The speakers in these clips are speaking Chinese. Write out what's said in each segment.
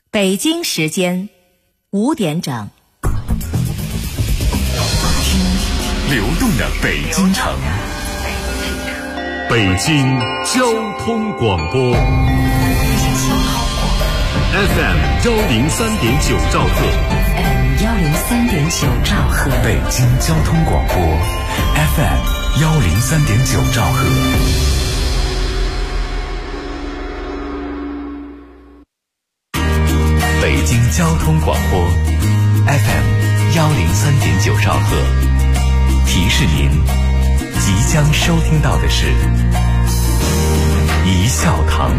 北京时间5点整。 听流动的北京城，北京交通广播 FM 103.9兆赫， 103.9兆赫， 北京交通广播 FM 103.9兆赫。北京交通广播 FM 103.9兆赫，提示您即将收听到的是一笑堂。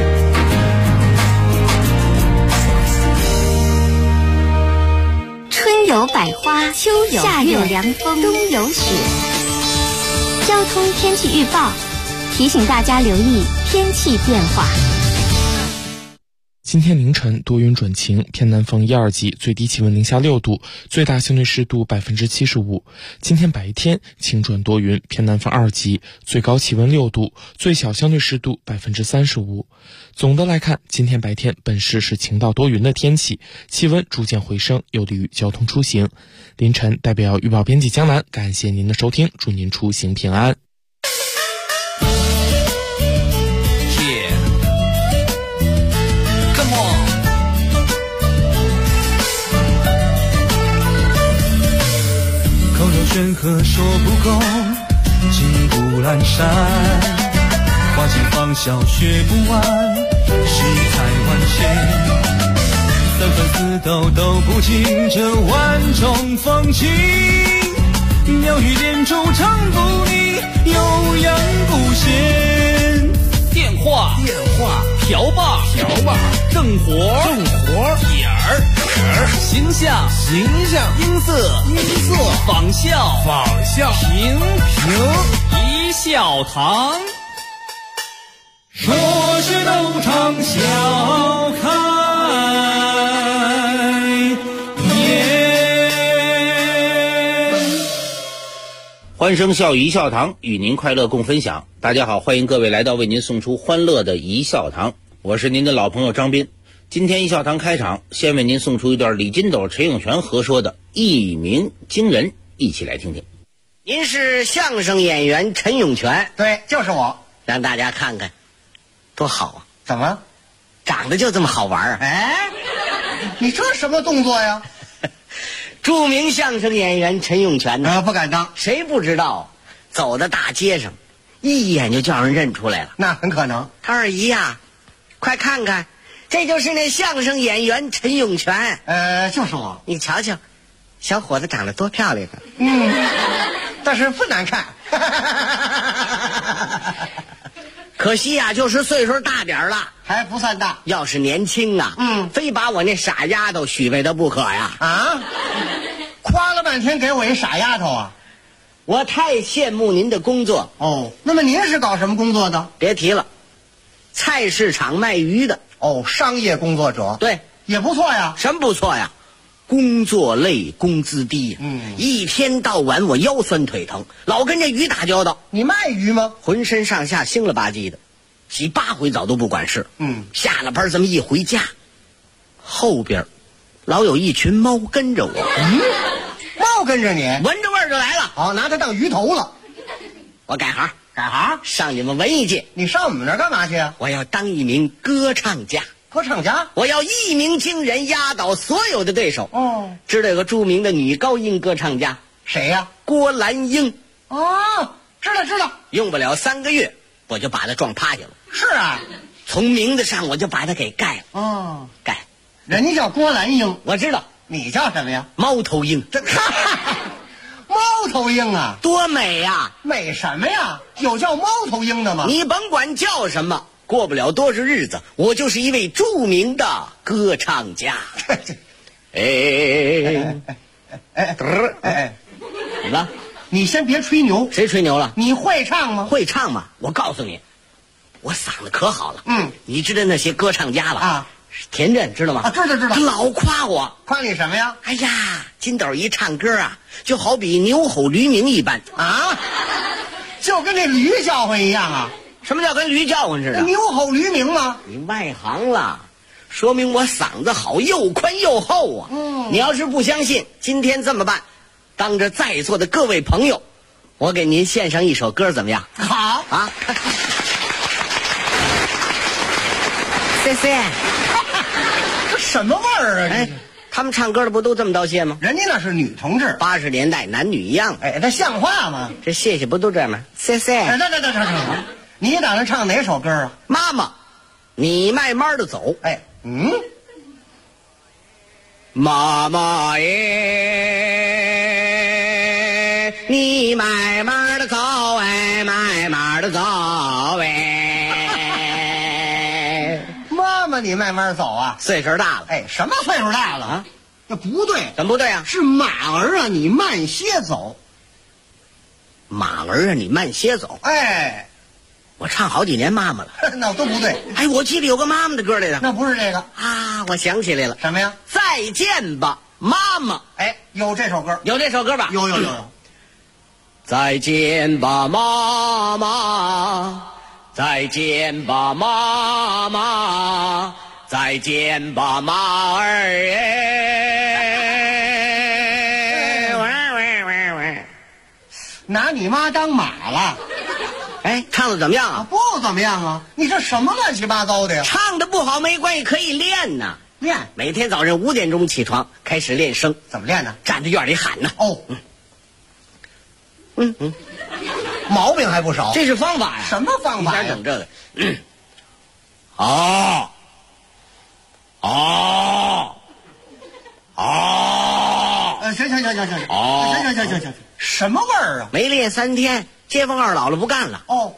春有百花，秋有夏有凉风，冬有雪。交通天气预报提醒大家留意天气变化。 今天凌晨多云转晴，偏南风1、2级，最低气温零下6度，最大相对湿度75%。今天白天晴转多云，偏南风2级，最高气温6度，最小相对湿度35%。总的来看，今天白天本市是晴到多云的天气，气温逐渐回升，有利于交通出行。凌晨代表预报编辑江南，感谢您的收听，祝您出行平安。 口若悬河说不够，尽不阑珊，花间芳笑学不完，世态万千，三分四斗斗不尽这万种风情，鸟语点烛唱不腻，悠扬不闲。 电话瓢把正活点儿形象音色仿效平一笑堂， 说是斗场笑开颜。 欢声笑语一笑堂，与您快乐共分享。大家好，欢迎各位来到为您送出欢乐的一笑堂，我是您的老朋友张斌。今天一笑堂开场，先为您送出一段李金斗、陈永泉合说的一鸣惊人，一起来听听。 您是相声演员陈永泉？ 对，就是我。 让大家看看多好啊。 怎么长得就这么好玩啊？ 哎，你这什么动作呀？ 著名相声演员陈永泉呢？ 不敢当。 谁不知道？走到大街上一眼就叫人认出来了。 那很可能。 他二姨呀，快看看，这就是那相声演员陈永泉。 就是我。 你瞧瞧，小伙子长得多漂亮啊。 但是不难看。 可惜呀，就是岁数大点了， 还不算大。 要是年轻啊，非把我那傻丫头许配他不可呀。 啊，夸了半天给我一傻丫头啊。 我太羡慕您的工作。 哦，那么您是搞什么工作的？ 别提了，菜市场卖鱼的。 哦，商业工作者。 对， 也不错呀。 什么不错呀？工作累，工资低。一天到晚我腰酸腿疼，老跟这鱼打交道。 你卖鱼吗？ 浑身上下腥了吧唧的，洗8回澡都不管事。下了班这么一回家，后边老有一群猫跟着我。 猫跟着你？ 闻着味儿就来了。 好，拿它当鱼头了。 我改行，上你们文艺界。 你上我们那儿干嘛去啊？ 我要当一名歌唱家。 歌唱家？ 我要一鸣惊人，压倒所有的对手。 哦， 知道有个著名的女高音歌唱家。 谁呀？ 郭兰英。 哦，知道。 用不了3个月，我就把她撞趴下了。 是啊， 从名字上我就把她给盖了。 哦， 盖。 人家叫郭兰英， 我知道。 你叫什么呀？ 猫头鹰。 猫头鹰啊， 多美呀！ 美什么呀？有叫猫头鹰的吗？ 你甭管叫什么，过不了多少日子，我就是一位著名的歌唱家。怎么了？ 你先别吹牛。 谁吹牛了？ 你会唱吗？ 会唱吗？我告诉你，我嗓子可好了。你知道那些歌唱家了啊？ 田震知道吗？ 啊，知道。 他老夸我。 夸你什么呀？ 哎呀，金斗一唱歌啊，就好比牛吼驴鸣一般啊，就跟这驴叫唤一样啊。 什么叫跟驴叫唤似的？ 牛吼驴鸣吗？ 你外行了。 说明我嗓子好，又宽又厚啊。你要是不相信，今天这么办，当着在座的各位朋友，我给您献上一首歌，怎么样？ 好啊！谢谢。 这什么味儿啊？ 哎，他们唱歌的不都这么道谢吗？ 人家那是女同志。 80年代男女一样。 哎，这像话吗？ 这谢谢不都这样吗？谢谢。 哎，这，你打算唱哪首歌啊？ 妈妈，你慢慢的走。 哎， 妈妈耶，你慢慢的走，哎，慢慢的走，哎。 妈妈，你慢慢走啊。 岁数大了。 哎，什么岁数大了啊？这不对， 怎么不对啊？ 是马儿啊，你慢些走。 马儿啊，你慢些走。 哎， 我唱好几年妈妈了。 那都不对。 哎，我记得有个妈妈的歌来着。 那不是这个啊，我想起来了。 什么呀？ 再见吧，妈妈。 哎，有这首歌， 有这首歌吧？ 有。 再见吧，妈妈。再见吧，妈妈。再见吧，马儿哎。 拿你妈当马了？ 哎，唱的怎么样啊？ 不怎么样啊！你这什么乱七八糟的呀？ 唱的不好没关系，可以练呐。 练， 每天早上5点钟起床，开始练声。 怎么练呢？ 站在院里喊呢。 哦，毛病还不少。 这是方法呀。 什么方法呀？ 一点整这个。哦。 行，行，什么味儿啊？ 没练3天，街坊二姥姥不干了。 哦，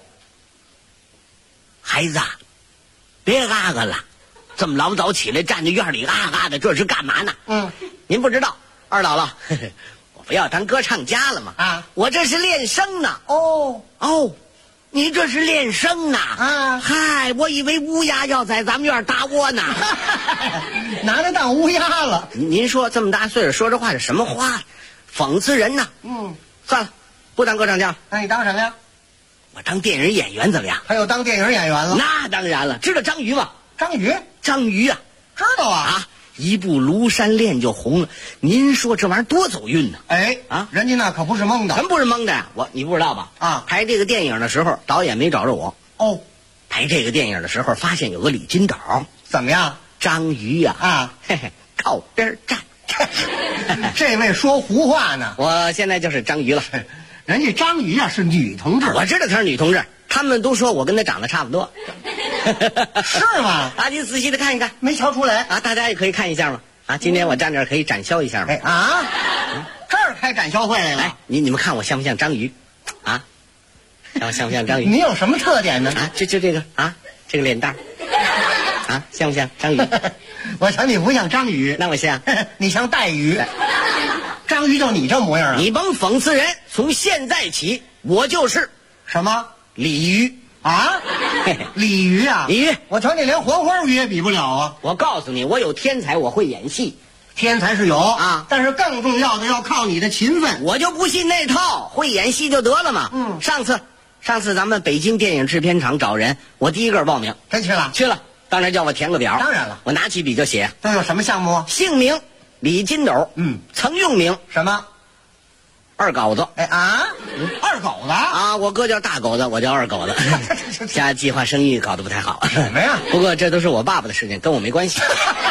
孩子，别啊嘎了，这么老早起来站在院里啊嘎的，这是干嘛呢？您不知道，二姥姥，我不要当歌唱家了吗？ 啊， 我这是练声呢。 哦， 你这是练声呢？ 啊， 嗨，我以为乌鸦要在咱们院搭窝呢。 拿它当乌鸦了。 您说这么大岁数说这话是什么话？讽刺人呢。算了，不当歌唱家。 那你当什么呀？ 我当电影演员怎么样？ 还有当电影演员了？ 那当然了，知道章鱼吗？ 章鱼啊， 知道啊。 一部《庐山恋》就红了。您说这玩意儿多走运呢？ 哎啊，人家那可不是蒙的。 什么不是蒙的呀？你不知道吧？ 啊， 拍这个电影的时候，导演没找着我。 哦， 拍这个电影的时候，发现有个李金斗。 怎么样？ 章鱼呀，嘿嘿，靠边站。 这位说胡话呢。 我现在就是章鱼了。 人家章鱼啊是女同志。 我知道她是女同志，他们都说我跟她长得差不多。 是吗？ 啊，你仔细的看一看， 没瞧出来啊。大家也可以看一下嘛。啊，今天我站这儿可以展销一下嘛。 这儿开展销会来了。 来，你们看我像不像章鱼？啊，看我像不像章鱼？ 你有什么特点呢？ 啊，就这个啊，这个脸蛋啊，像不像章鱼？ 我瞧你不像章鱼， 那我像？ 你像带鱼。章鱼就你这模样啊！ 你甭讽刺人，从现在起我就是什么鲤鱼啊？鲤鱼啊？ 鲤鱼， 我瞧你连黄花鱼也比不了啊！ 我告诉你，我有天才，我会演戏。 天才是有啊， 但是更重要的要靠你的勤奋。 我就不信那套，会演戏就得了嘛。上次咱们北京电影制片厂找人，我第一个报名。 真去了？ 去了，当然叫我填个表。 当然了， 我拿起笔就写。 都有什么项目？ 姓名李金斗，曾用名什么？ 二狗子。 二狗子啊！我哥叫大狗子，我叫二狗子。家计划生育搞得不太好。 什么呀？ 不过这都是我爸爸的事情，跟我没关系。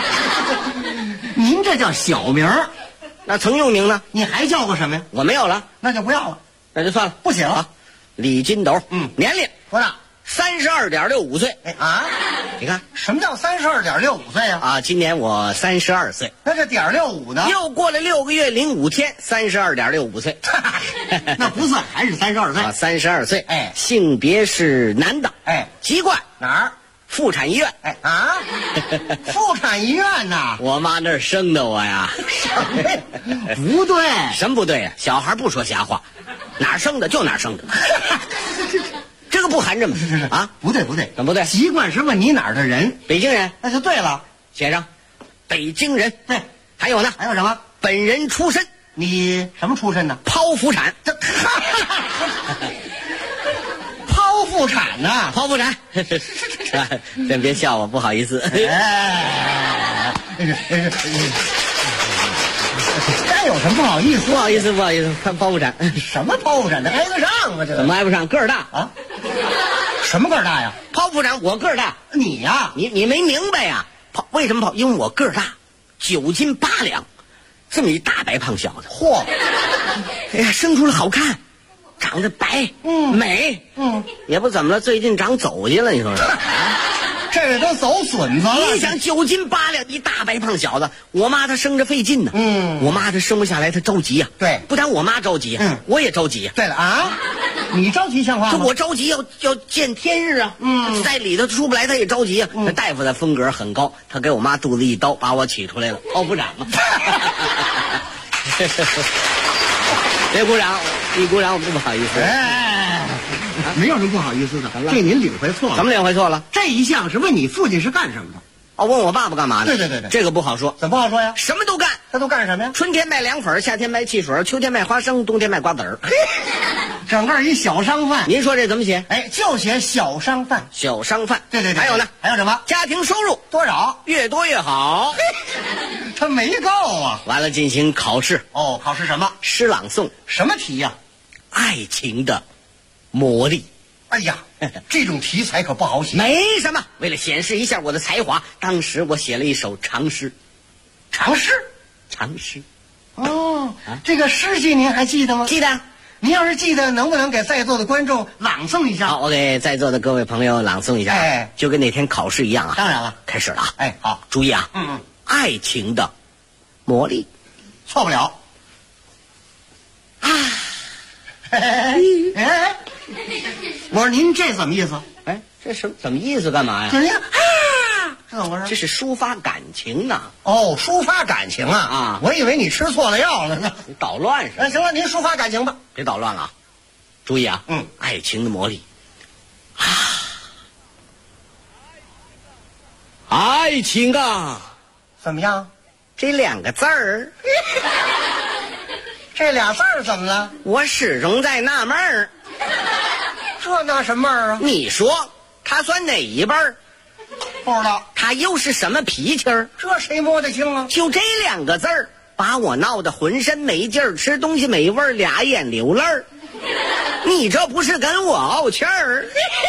您这叫小名儿， 那曾用名呢？ 你还叫过什么呀？ 我没有了， 那就不要了， 那就算了， 不写了。 李金斗，年龄多大 ？32.65岁。你看什么叫32.65岁呀？ 啊，今年我32岁。 那这.65呢？ 又过了6个月零5天，32.65岁。 那不算，还是32岁。 32岁。性别是男的。籍贯哪儿？ 妇产医院。 妇产医院呐？ 我妈那儿生的我呀。 不对。 什么不对呀？小孩不说瞎话，哪儿生的就哪儿生的。这个不含着吗？啊， 不对， 怎么不对？ 籍贯是问你哪儿的人？ 北京人， 那就对了， 写上北京人。 对， 还有呢？ 还有什么？ 本人出身， 你什么出身呢？ 剖腹产。 剖腹妇产呢？ 剖腹产。真别笑我，不好意思。 这有什么不好意思？ 不好意思，看剖腹产。 什么剖腹产的挨得上啊？这怎么挨不上？个儿大啊？什么个儿大呀？ 剖腹产我个儿大。 你呀， 你没明白呀？为什么剖？因为我个儿大，9斤8两，这么一大白胖小子。 嚯！ 哎呀，生出来好看，长得白，美，也不怎么了，最近长走去了，你说说。 这都走损子了。 你想9斤8两一大白胖小子，我妈她生着费劲呢。我妈她生不下来，她着急呀。 对， 不但我妈着急，我也着急呀。 对了啊，你着急像话吗？ 我着急要见天日啊。在里头出不来，她也着急呀。那大夫的风格很高，他给我妈肚子一刀，把我取出来了，剖腹产嘛。别鼓掌，一鼓掌我不好意思。 没有什么不好意思的，这您领会错了。 怎么领会错了？ 这一项是问你父亲是干什么的。 哦，问我爸爸干嘛的？ 对， 这个不好说。 怎么不好说呀？ 什么都干。 他都干什么呀？ 春天卖凉粉，夏天卖汽水，秋天卖花生，冬天卖瓜子儿。 整个一小商贩。 您说这怎么写？ 就写小商贩。 小商贩。 对。 还有呢？ 还有什么？ 家庭收入多少？ 越多越好。 他没够啊。 完了，进行考试。 哦，考试什么？ 诗朗诵。 什么题呀？ 爱情的魔力。 哎呀，这种题材可不好写。 没什么，为了显示一下我的才华，当时我写了一首长诗。 长诗？ 长诗。 哦，这个诗句您还记得吗？ 记得。 您要是记得，能不能给在座的观众朗诵一下？ 好，我给在座的各位朋友朗诵一下。就跟那天考试一样啊。 当然了， 开始了啊。 好， 注意啊。爱情的魔力。 错不了。我说您这怎么意思？ 这什么意思？干嘛呀？ 就是您这怎么回事？ 这是抒发感情呢。 哦，抒发感情啊！我以为你吃错了药了呢。 你捣乱是？ 行了，您抒发感情吧。 别捣乱了啊！注意啊！爱情的魔力爱情啊！ 怎么样？ 这2个字儿。 这俩字儿怎么了？ 我始终在纳闷儿。 这纳什么闷儿啊？ 你说他算哪一辈儿？ 不知道。 他又是什么脾气儿？ 这谁摸得清啊？ 就这2个字儿，把我闹得浑身没劲儿，吃东西没味儿，俩眼流泪儿。你这不是跟我怄气儿？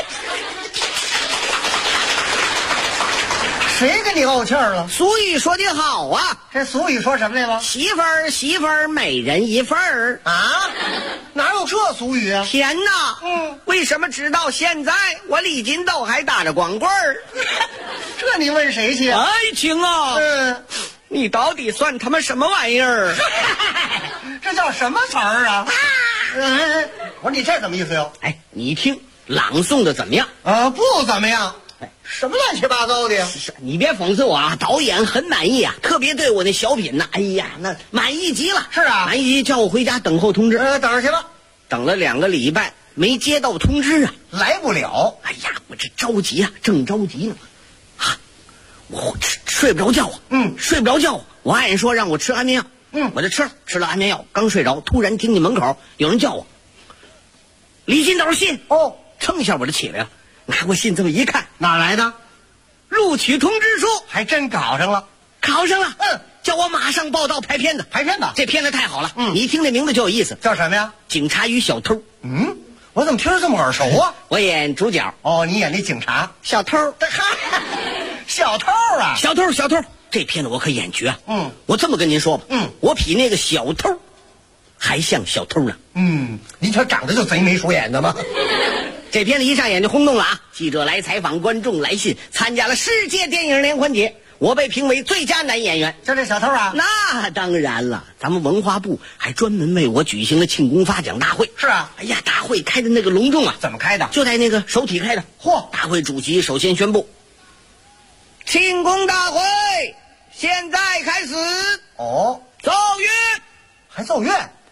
谁跟你怄气儿了？ 俗语说得好啊。 这俗语说什么来了？ 媳妇儿每人一份儿啊？哪有这俗语啊？ 天哪！为什么直到现在我李金斗还打着光棍儿？ 这你问谁去？ 爱情啊！你到底算他妈什么玩意儿？ 这叫什么词儿啊？我说你这怎么意思哟？ 你听朗诵的怎么样？ 不怎么样。什么乱七八糟的呀？ 你别讽刺我啊！导演很满意啊，特别对我那小品呢，哎呀，那满意极了。 是啊， 满意极，叫我回家等候通知。 等着去吧。 等了2个礼拜，没接到通知啊， 来不了。 哎呀，我这着急啊，正着急呢，我睡不着觉啊。睡不着觉。我爱人说让我吃安眠药。我就吃了安眠药，刚睡着，突然听见门口有人叫我。李金斗信。蹭一下我就起来了。拿过信这么一看， 哪来的？ 录取通知书。 还真考上了。 叫我马上报到拍片子。这片子太好了。你一听这名字就有意思。 叫什么呀？ 警察与小偷。 我怎么听着这么耳熟啊？ 我演主角。 你演那警察。 小偷。 小偷啊！ 小偷。这片子我可演绝。我这么跟您说吧。我比那个小偷还像小偷呢。 您这长得就贼眉鼠眼的吗？ 这片子一上演就轰动了啊！记者来采访，观众来信，参加了世界电影联欢节，我被评为最佳男演员。 就这小偷啊？ 那当然了，咱们文化部还专门为我举行了庆功发奖大会。 是啊。 哎呀，大会开的那个隆重啊！ 怎么开的？ 就在那个首体开的。大会主席首先宣布，庆功大会现在开始。奏乐。 还奏乐？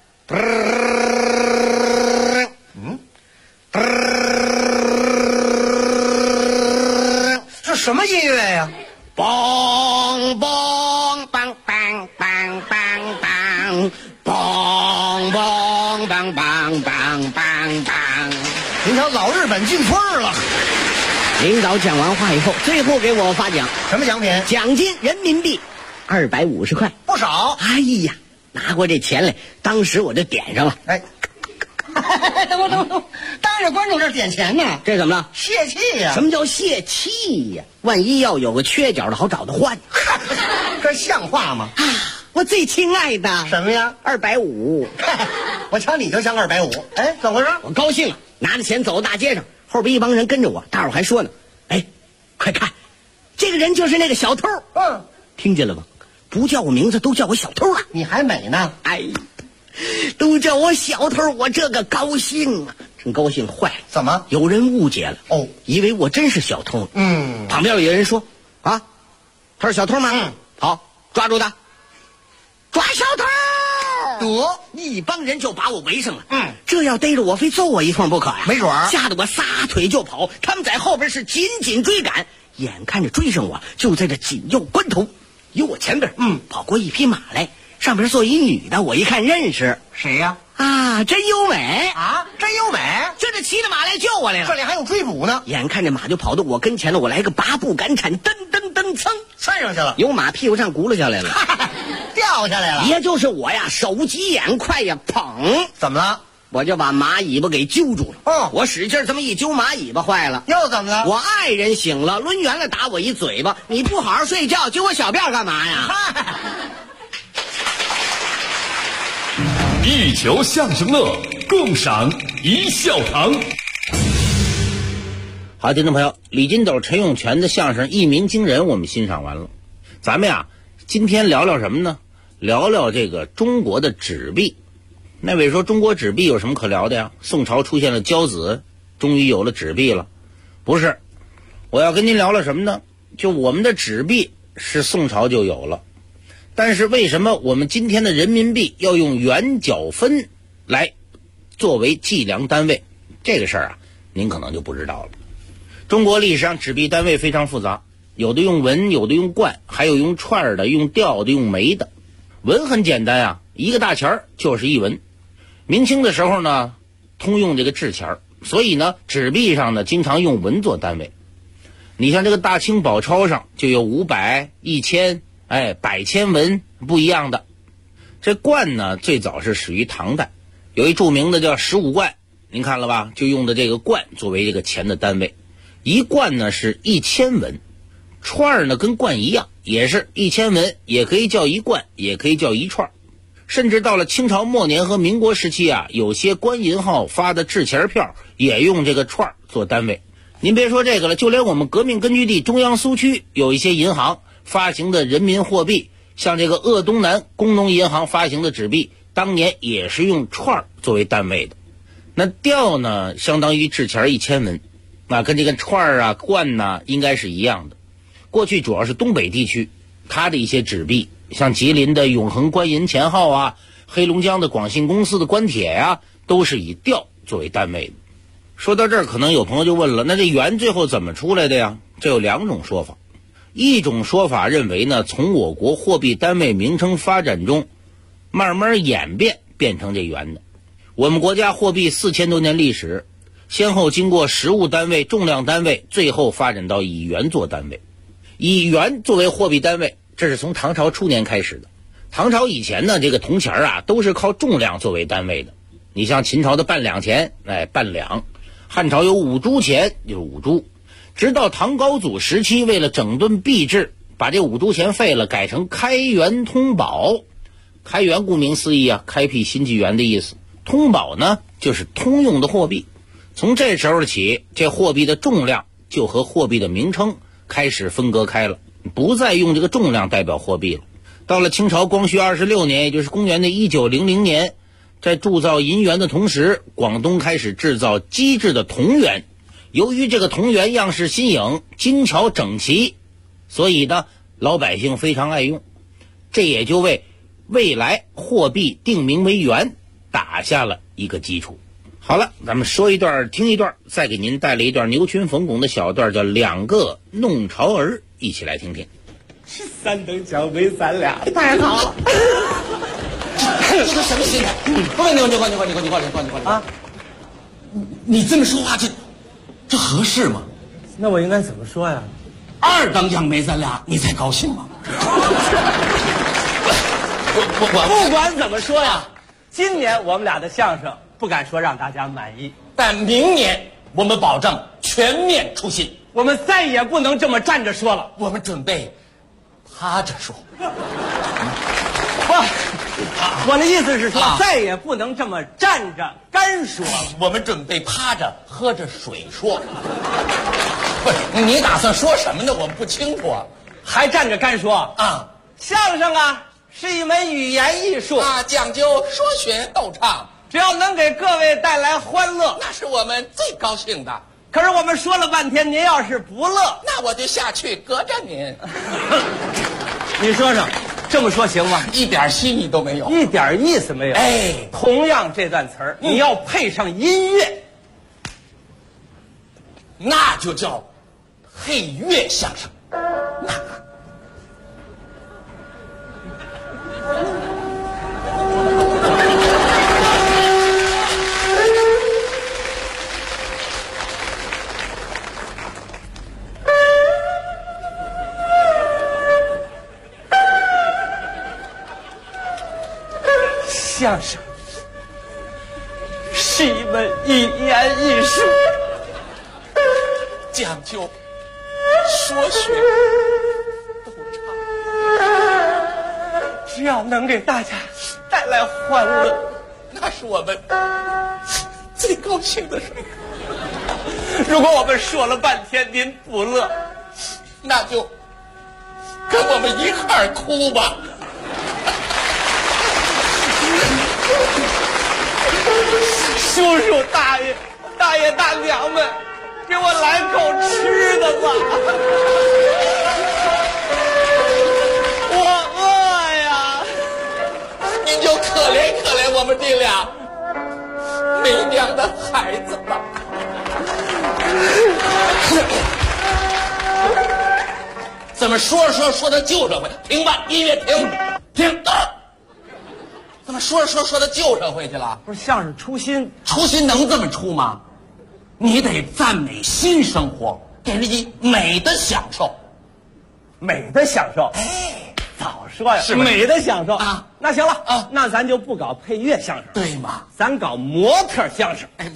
这什么音乐呀？ 梆梆梆梆梆梆梆梆梆梆梆梆梆梆。 你瞧，老日本进村了。 领导讲完话以后，最后给我发奖， 什么奖品？ 奖金人民币250块， 不少。 哎呀，拿过这钱来，当时我就点上了。 哎，等，当着观众这点钱呢？ 这怎么了？ 泄气呀！ 什么叫泄气呀？万一要有个缺角的，好找他换。 这像话吗？ 我最亲爱的什么呀 ？250。 我瞧你就像250。哎，怎么回事？ 我高兴了，拿着钱走到大街上，后边一帮人跟着我，大伙还说呢：“哎，快看，这个人就是那个小偷。”听见了吗？不叫我名字，都叫我小偷了。 你还美呢？ 哎，都叫我小偷，我这个高兴啊，真高兴坏了。 怎么？ 有人误解了哦， 以为我真是小偷。旁边有人说：“啊，他是小偷吗？”好，抓住他，抓小偷！得，一帮人就把我围上了。这要逮着我，非揍我一通不可呀！ 没准儿， 吓得我撒腿就跑，他们在后边是紧紧追赶，眼看着追上我，就在这紧要关头，有我前边跑过一匹马来，上边坐一女的，我一看认识， 谁呀？ 啊，真优美啊，真优美！ 这骑着马来救我来了， 这里还有追捕呢。 眼看着马就跑到我跟前了，我来个拔步赶铲，噔噔噔，噌窜上去了， 由马屁股上轱辘下来了， 掉下来了。 也就是我呀，手疾眼快呀，砰！ 怎么了？ 我就把马尾巴给揪住了。我使劲这么一揪，马尾巴坏了。 又怎么了？ 我爱人醒了，抡圆了打我一嘴巴。你不好好睡觉，揪我小辫干嘛呀？ 一球相声乐，共赏一笑堂。 好，听众朋友，李金斗、陈永泉的相声《一鸣惊人》我们欣赏完了。咱们呀，今天聊聊什么呢？聊聊这个中国的纸币。那位说中国纸币有什么可聊的呀？宋朝出现了交子，终于有了纸币了。不是，我要跟您聊聊什么呢？就我们的纸币是宋朝就有了，但是为什么我们今天的人民币要用元角分来作为计量单位？这个事儿啊，您可能就不知道了。中国历史上纸币单位非常复杂，有的用文，有的用贯，还有用串的，用吊的，用枚的。文很简单啊，一个大钱儿就是1文。明清的时候呢，通用这个制钱儿，所以呢，纸币上呢经常用文做单位。你像这个大清宝钞上就有500、1000、百千文不一样的。这贯呢，最早是始于唐代，有一著名的叫15贯，您看了吧？就用的这个贯作为这个钱的单位。一贯呢是1000文，串呢跟贯一样，也是1000文，也可以叫一贯，也可以叫一串。甚至到了清朝末年和民国时期啊，有些官银号发的制钱票也用这个串做单位。您别说这个了，就连我们革命根据地中央苏区有一些银行发行的人民货币，像这个鄂东南工农银行发行的纸币，当年也是用串作为单位的。那吊呢，相当于制钱1000文，那跟这个串啊、贯呢应该是一样的。过去主要是东北地区，它的一些纸币，像吉林的永恒官银钱号啊，黑龙江的广信公司的官帖啊，都是以吊作为单位的。说到这儿，可能有朋友就问了，那这元最后怎么出来的呀？这有2种说法。一种说法认为呢，从我国货币单位名称发展中慢慢演变成这元的。我们国家货币4000多年历史，先后经过实物单位、重量单位，最后发展到以元做单位。以元作为货币单位，这是从唐朝初年开始的。唐朝以前呢，这个铜钱啊都是靠重量作为单位的。你像秦朝的半两钱，半两；汉朝有5铢钱，就是5铢。直到唐高祖时期，为了整顿币制，把这5铢钱废了，改成开元通宝。开元顾名思义啊，开辟新纪元的意思。通宝呢，就是通用的货币。从这时候起，这货币的重量就和货币的名称开始分割开了，不再用这个重量代表货币了。到了清朝光绪26年，也就是公元的1900年，在铸造银元的同时，广东开始制造机制的铜元。由于这个铜元样式新颖、精巧整齐，所以呢，老百姓非常爱用，这也就为未来货币定名为元打下了一个基础。好了，咱们说一段听一段，再给您带来一段牛群冯巩的小段，叫2个弄潮儿，一起来听听。 3等奖杯3俩，太好了！ 这都什么心态？你换啊！ 你这么说话，这合适吗？ 那我应该怎么说呀？ 二当家没咱俩，你才高兴吗？ 我不管怎么说呀，今年我们俩的相声不敢说让大家满意， 但明年我们保证全面出新。 我们再也不能这么站着说了， 我们准备趴着说。 我的意思是说，再也不能这么站着干说了。 我们准备趴着喝着水说。不是，你打算说什么呢？我们不清楚啊。 还站着干说啊？ 相声啊，是一门语言艺术啊，讲究说学逗唱， 只要能给各位带来欢乐， 那是我们最高兴的。 可是我们说了半天，您要是不乐， 那我就下去隔着您。 你说说，这么说行吗？ 一点新意都没有， 一点意思没有。 哎， 同样这段词儿，你要配上音乐， 那就叫配乐相声。 相声是一门语言艺术， 讲究说学逗唱， 只要能给大家带来欢乐， 那是我们最高兴的事。 如果我们说了半天您不乐， 那就跟我们一块儿哭吧。 叔叔大爷大娘们，给我来口吃的吧，我饿呀！ 您就可怜可怜我们这俩没娘的孩子吧。怎么说到旧社会？停吧，音乐停。怎么说到旧社会去了？ 不是相声出新能这么出吗？你得赞美新生活，给人家美的享受。 美的享受， 哎， 早说呀， 是美的享受啊！ 那行了啊， 那咱就不搞配乐相声， 对吗？ 咱搞模特相声。 哎，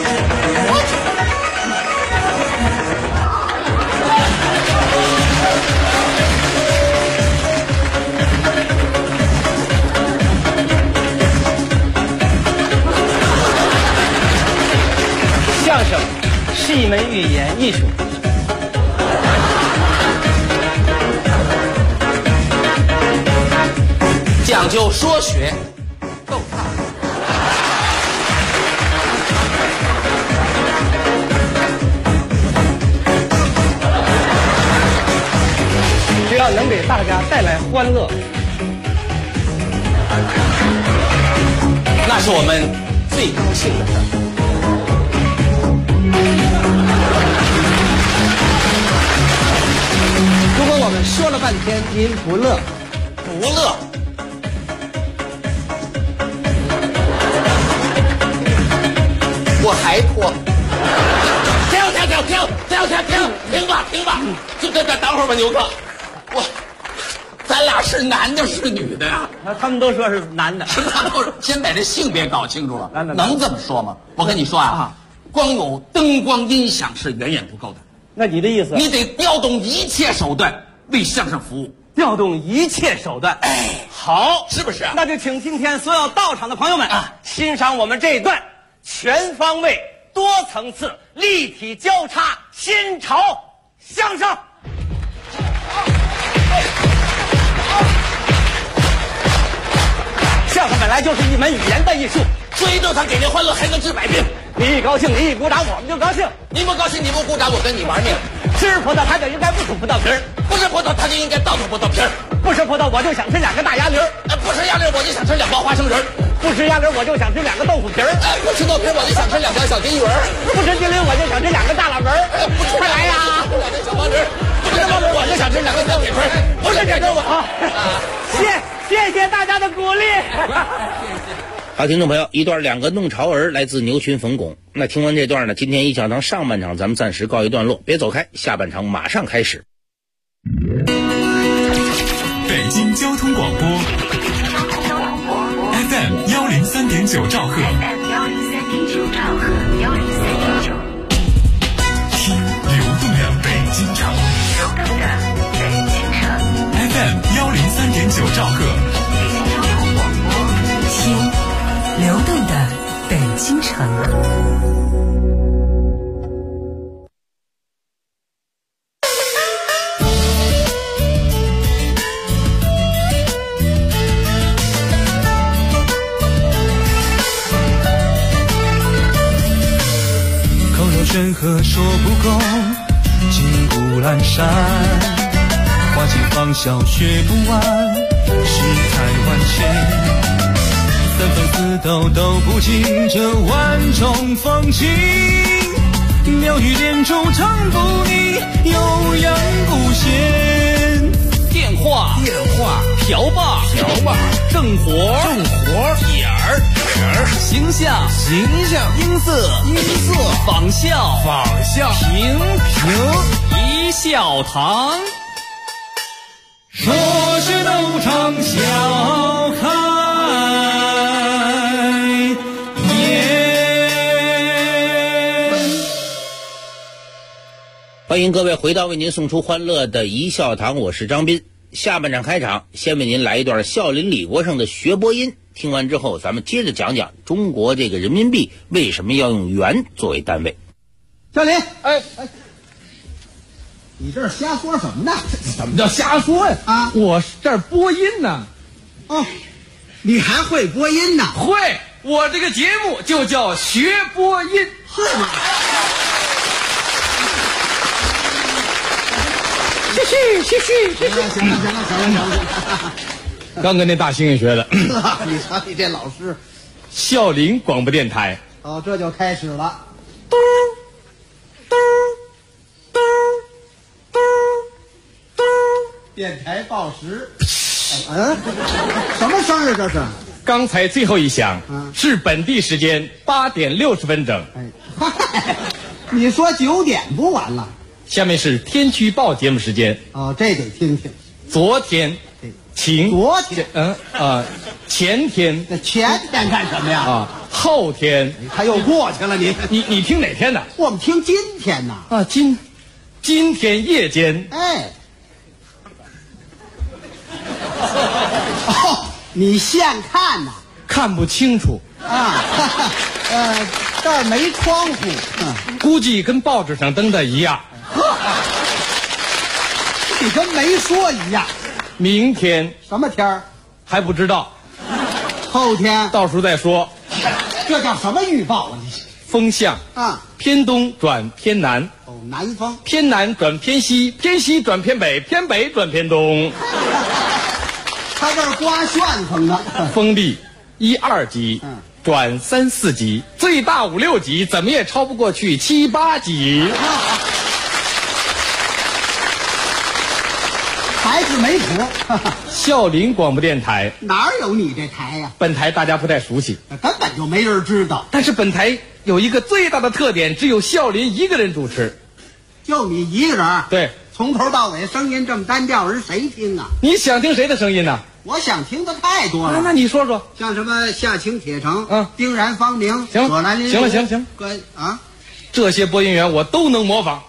相声是一门语言艺术， 讲究说学逗唱， 只要能给大家带来欢乐， 那是我们最高兴的事儿。 如果我们说了半天您不乐， 我还拖。停吧！就等会儿吧，牛哥，咱俩是男的是女的呀？ 他们都说是男的。 先把这性别搞清楚了，能这么说吗？我跟你说啊，光有灯光音响是远远不够的。 那你的意思？ 你得调动一切手段为相声服务。 调动一切手段， 哎， 好， 是不是？ 那就请今天所有到场的朋友们啊，欣赏我们这一段全方位、多层次、立体交叉新潮相声。相声本来就是一门语言的艺术， 追着他给您欢乐，还能治百病。 你一高兴，你一鼓掌，我们就高兴； 你不高兴，你不鼓掌，我跟你玩命。 吃葡萄它就应该不吐葡萄皮儿， 不是葡萄它就应该倒吐葡萄皮儿。 不吃葡萄我就想吃两个大鸭梨儿， 不吃鸭梨我就想吃两包花生仁儿。 不吃鸭梨我就想吃两个豆腐皮儿， 不吃豆皮我就想吃两条小金鱼儿。 不吃金鳞我就想吃两个大喇门儿。快来呀！ 两个小毛驴儿。不吃毛驴我就想吃两个小腿皮儿。不是这个我。 谢谢大家的鼓励。 谢谢。 好，听众朋友，一段两个弄潮儿来自牛群冯巩。那听完这段呢，今天一小堂上半场咱们暂时告一段落，别走开，下半场马上开始。 北京交通广播 FM 103.9兆赫，听流动的北京城，FM 103.9兆赫， 听流动的北京城。 山河说不够，金谷阑珊，花季芳笑学不完，世态万千，三分四斗都不尽这万种风情，妙语连珠唱不腻，悠扬不闲。 电话瓢把正活点儿形象音色仿效平一笑堂， 说是斗场笑开颜。 欢迎各位回到为您送出欢乐的一笑堂，我是张斌。下半场开场，先为您来一段孝林李国盛的学播音。听完之后，咱们接着讲讲中国这个人民币为什么要用元作为单位。 小林，你这是瞎说什么呢？ 怎么叫瞎说呀？ 啊， 我这儿播音呢。 哦，你还会播音呢？ 会，我这个节目就叫学播音， 是吗？谢谢。行了。 刚跟那大猩猩学的。 你瞧你这老师， 孝林广播电台。 哦，这就开始了。电台报时。什么声儿这是？ 刚才最后一响，是本地时间8点60分整。 你说9点不完了？ 下面是天气预报节目时间。 哦，这得听听。 昨天晴，前天， 那前天干什么呀？ 后天他又过去了。 你听哪天的？ 我们听今天呢。 今天夜间。 你现看呢？ 看不清楚啊。这儿没窗户， 估计跟报纸上登的一样。 你跟没说一样。 明天什么天儿？ 还不知道。 后天到时候再说。 这叫什么预报啊？ 风向偏东转偏南。 南风。 偏南转偏西，偏西转偏北，偏北转偏东。 他这儿刮旋风呢。 风力1、2级，转3、4级，最大5、6级，怎么也超不过去7、8级。 还是没谱。 孝林广播电台哪有你这台呀？ 本台大家不太熟悉， 根本就没人知道。 但是本台有一个最大的特点，只有孝林一个人主持。 就你一个人？ 对， 从头到尾声音这么单调，人谁听啊？ 你想听谁的声音呢？ 我想听的太多了。 那你说说， 像什么夏青铁城，丁然方明， 行兰林， 行，这些播音员我都能模仿。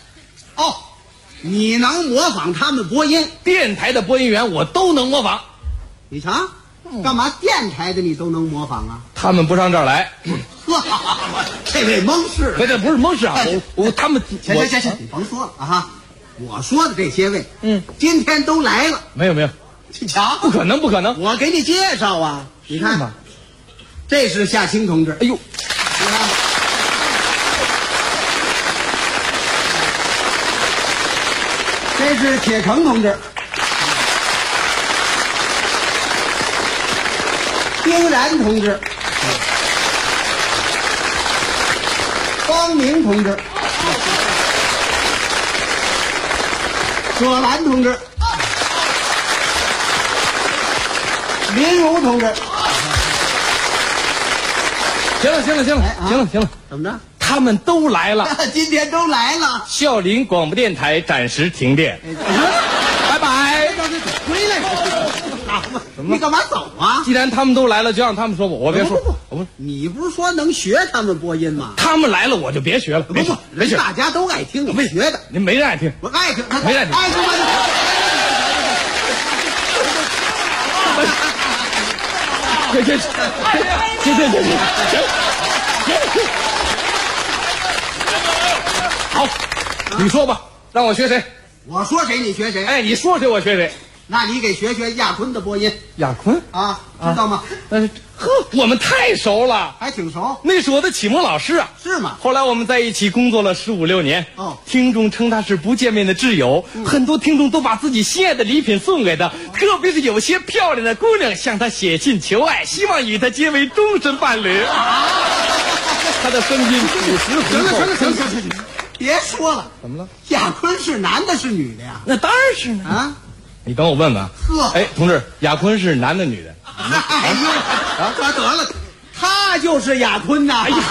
你能模仿他们播音？ 电台的播音员我都能模仿。 你瞧，干嘛电台的你都能模仿啊？ 他们不上这儿来。 这位蒙氏， 这不是蒙氏啊，他们行，你甭说了啊！我说的这些位，今天都来了。 没有， 你瞧， 不可能， 我给你介绍啊！你看，这是夏青同志。 哎呦， 你看，这是铁城同志，丁然同志，方明同志，葛兰同志，林如同志， 行了， 怎么着？ 他们都来了， 今天都来了。 孝林广播电台暂时停电，拜拜。 回来！你干嘛走啊？ 既然他们都来了，就让他们说吧，我别说。 不，你不是说能学他们播音吗？ 他们来了，我就别学了。 不， 没学， 大家都爱听你学的。 您没人爱听， 我爱听， 没人爱听。 爱听吗？ 行，好，你说吧，让我学谁？ 我说谁你学谁。 哎，你说谁我学谁。 那你给学学亚坤的播音。 亚坤啊，知道吗？ 但是我们太熟了， 还挺熟。 那是我的启蒙老师啊。 是吗？ 后来我们在一起工作了15、16年。 哦， 听众称他是不见面的挚友，很多听众都把自己心爱的礼品送给他，特别是有些漂亮的姑娘向他写信求爱，希望与他结为终身伴侣。他的声音朴实浑厚。 行，别说了。 怎么了？ 亚坤是男的是女的呀？ 那当然是呢。 啊， 你等我问问。 呵， 哎，同志，亚坤是男的女的？ 哎呦，得了，他就是亚坤呐！哎呀，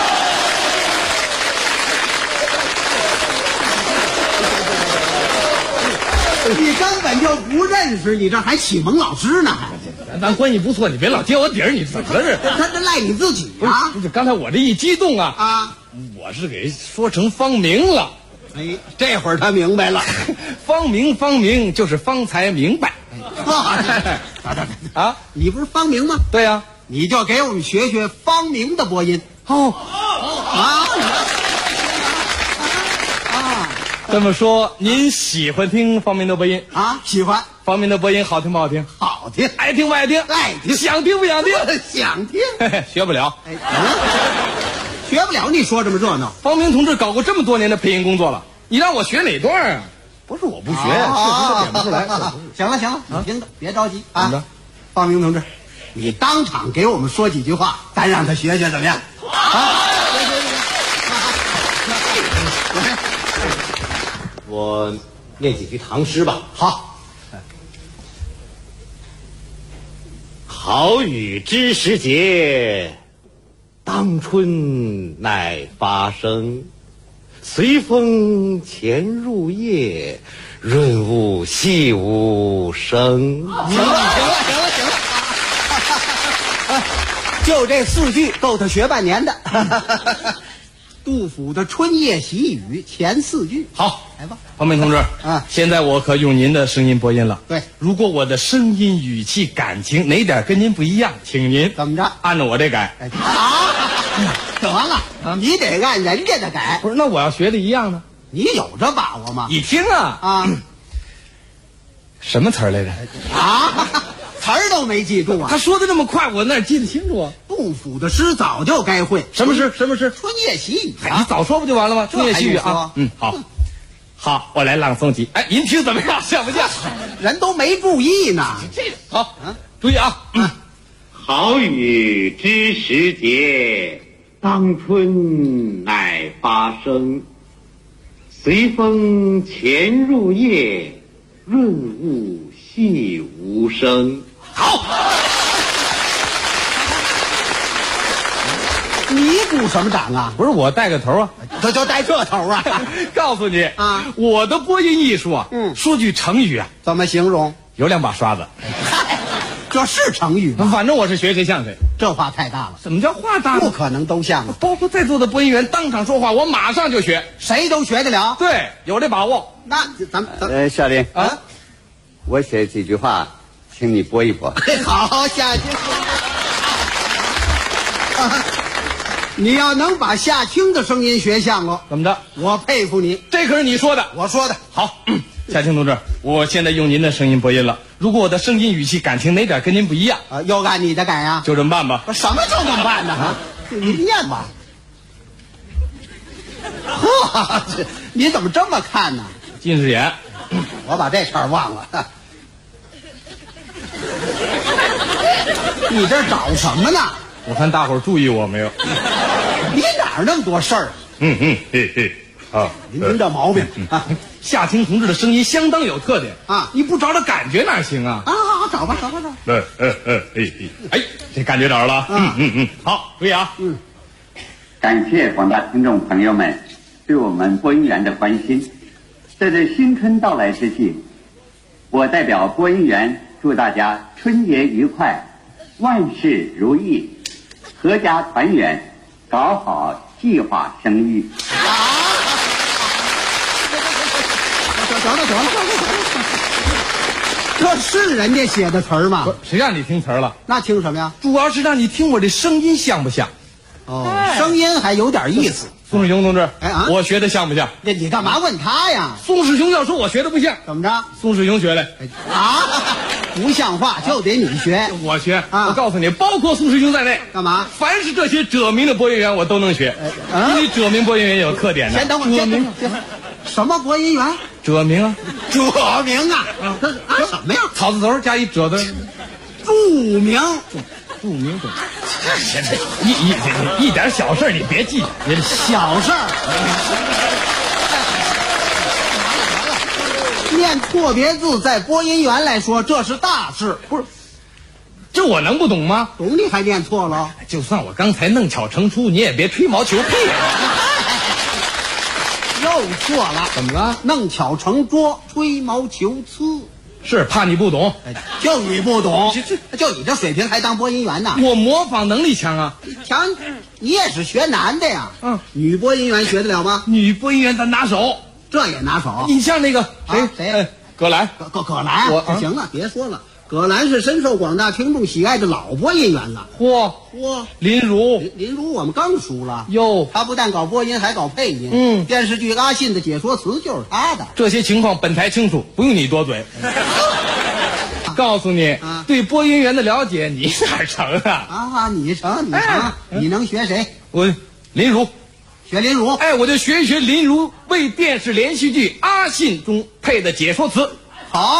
你根本就不认识，你这还启蒙老师呢？ 咱关系不错，你别老揭我底儿，你怎么了这？ 他这赖你自己啊！ 不是，刚才我这一激动啊， 我是给说成方明了。 哎，这会儿他明白了， 方明就是方才明白。 啊，你不是方明吗？ 对呀， 你就给我们学学方明的播音。 这么说，您喜欢听方明的播音啊？喜欢。 方明的播音好听不好听？ 好听。 爱听不爱听？ 爱听。 想听不想听？ 想听。 学不了。 学不了，你说这么热闹。 方明同志搞过这么多年的配音工作了，你让我学哪段啊？不是我不学，确实点不出来。 行了，你听着，别着急啊。方明同志，你当场给我们说几句话，咱让他学学怎么样？ 我念几句唐诗吧。 好。 好雨知时节，当春乃发生。随风潜入夜，润物细无声。 行了，就这4句够他学半年的。杜甫的《春夜喜雨》前4句。 好， 来吧， 方明同志啊， 现在我可用您的声音播音了。 对， 如果我的声音、语气、感情哪点跟您不一样，请您怎么着按照我这改。 得了，你得按人家的改。 不是，那我要学的一样呢？ 你有这把握吗？ 你听啊，什么词儿来着？ 词儿都没记住啊！ 他说的那么快，我哪记得清楚啊？ 杜甫的诗早就该会。 什么诗？ 春夜喜雨你早说不就完了吗？春夜喜雨啊！好，我来朗诵几。哎，您听怎么样？像不像？ 人都没注意呢。 好，注意啊！ 好雨知时节，当春乃发生。随风潜入夜，润物细无声。 好，你鼓什么掌啊？ 不是我带个头啊， 他就带这头啊！ 告诉你啊， 我的播音艺术啊，说句成语啊， 怎么形容？ 有2把刷子。 这是成语吗？ 反正我是学谁像谁。 这话太大了。 怎么叫话大？ 不可能都像啊！ 包括在座的播音员当场说话，我马上就学， 谁都学得了。 对，有这把握。 那咱们小林啊，我写几句话，请你播一播。 好，下去。你要能把夏青的声音学像了， 怎么着？ 我佩服你。 这可是你说的， 我说的。 好，夏青同志，我现在用您的声音播音了。如果我的声音、语气、感情哪点跟您不一样， 又按你的改啊？ 就这么办吧。 什么就这么办呢？您念吧。呵，你怎么这么看呢？ 近视眼， 我把这茬忘了。你这找什么呢？ 我看大伙儿注意我没有？ 你哪儿那么多事儿？您这毛病啊！ 夏青同志的声音相当有特点啊！ 你不找找感觉哪行啊？ 找吧。 哎，这感觉找着了。好，注意啊。 感谢广大听众朋友们对我们播音员的关心。在这新春到来之际，我代表播音员祝大家春节愉快，万事如意，阖家团圆，搞好计划生育。 得了，这是人家写的词儿吗？ 谁让你听词儿了？ 那听什么呀？ 主要是让你听我这声音像不像？ 声音还有点意思。 宋世雄同志，我学的像不像？ 你干嘛问他呀？ 宋世雄要说我学的不像， 怎么着？ 宋世雄学来不像话就得你学， 我学我告诉你，包括宋世雄在内， 干嘛？ 凡是这些者名的播音员，我都能学。因为者名播音员有特点的。 先等会儿，者名什么播音员？ 者名啊， 者名啊，这是什么呀？ 草字头加一者的， 著名。 一点小事你别记， 小事儿。念错别字在播音员来说这是大事， 不是？这我能不懂吗？ 懂你还念错了？ 就算我刚才弄巧成拙，你也别吹毛求疵。 又错了， 怎么了？ 弄巧成拙，吹毛求疵。 是怕你不懂， 就你不懂，就你这水平还当播音员呢？ 我模仿能力强啊！ 强，你也是学男的呀？女播音员学得了吗？ 女播音员咱拿手， 这也拿手。 你像那个谁？葛兰， 葛兰，行了，别说了。葛兰是深受广大听众喜爱的老播音员了。 嚯，林如我们更熟了哟。 他不但搞播音，还搞配音。电视剧《阿信》的解说词就是他的。 这些情况本台清楚，不用你多嘴。告诉你，对播音员的了解你哪成啊？ 你成，你能学谁？ 我林如， 学林如。 我就学一学林如为电视连续剧《阿信》中配的解说词。 好。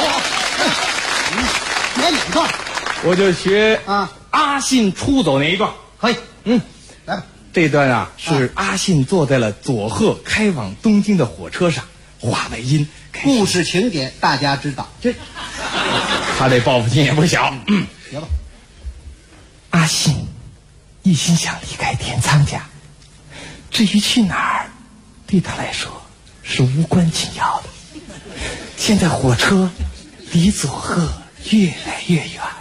学哪段？ 我就学阿信出走那一段。 可以，来吧。 这段啊是阿信坐在了佐贺开往东京的火车上，话外音。 故事情节大家知道， 他这报复心也不小。 学吧。 阿信一心想离开田仓家，至于去哪儿，对他来说是无关紧要的。现在火车离佐贺越来越远了。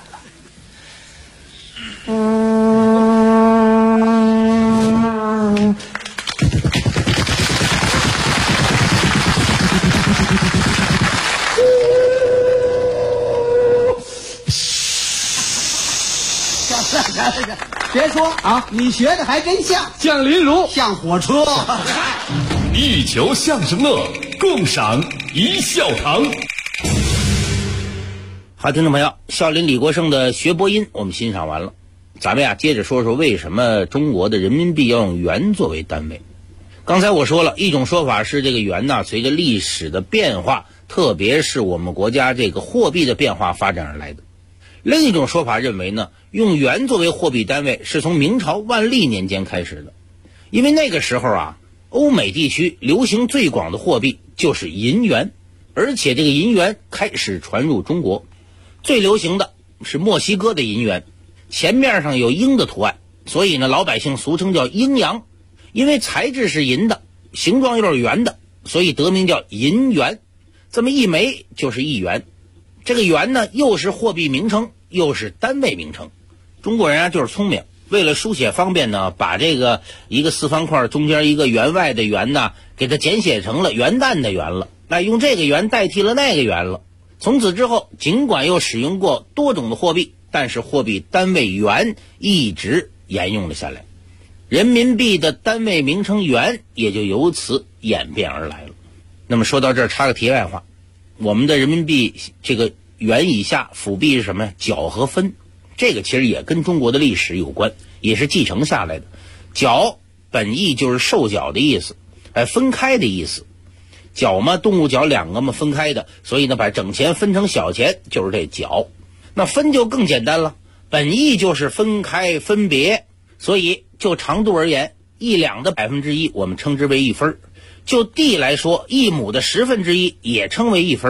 别说你学的还真像林如， 像火车。 一球相声乐，共赏一笑堂。 好，听众朋友，孝林李国盛的学播音我们欣赏完了，咱们接着说说为什么中国的人民币要用元作为单位。刚才我说了一种说法是这个元随着历史的变化，特别是我们国家这个货币的变化发展而来的。另一种说法认为呢，用元作为货币单位是从明朝万历年间开始的，因为那个时候欧美地区流行最广的货币就是银元，而且这个银元开始传入中国。最流行的是墨西哥的银元，前面上有鹰的图案，所以呢老百姓俗称叫鹰洋。因为材质是银的，形状又是圆的，所以得名叫银元。这么一枚就是1元。这个元呢又是货币名称又是单位名称。中国人就是聪明，为了书写方便呢，把这个一个四方块中间一个员外的员呢给它简写成了元旦的元了，用这个元代替了那个元了。从此之后，尽管又使用过多种的货币，但是货币单位元一直沿用了下来，人民币的单位名称元也就由此演变而来了。那么说到这儿插个题外话，我们的人民币这个元以下辅币是什么呀？角和分，这个其实也跟中国的历史有关，也是继承下来的。角本意就是受角的意思，分开的意思。角嘛，动物角两个嘛，分开的，所以呢把整钱分成小钱就是这角。那分就更简单了，本意就是分开分别，所以就长度而言，1两的1%我们称之为1分。就地来说，1亩的1/10也称为1分。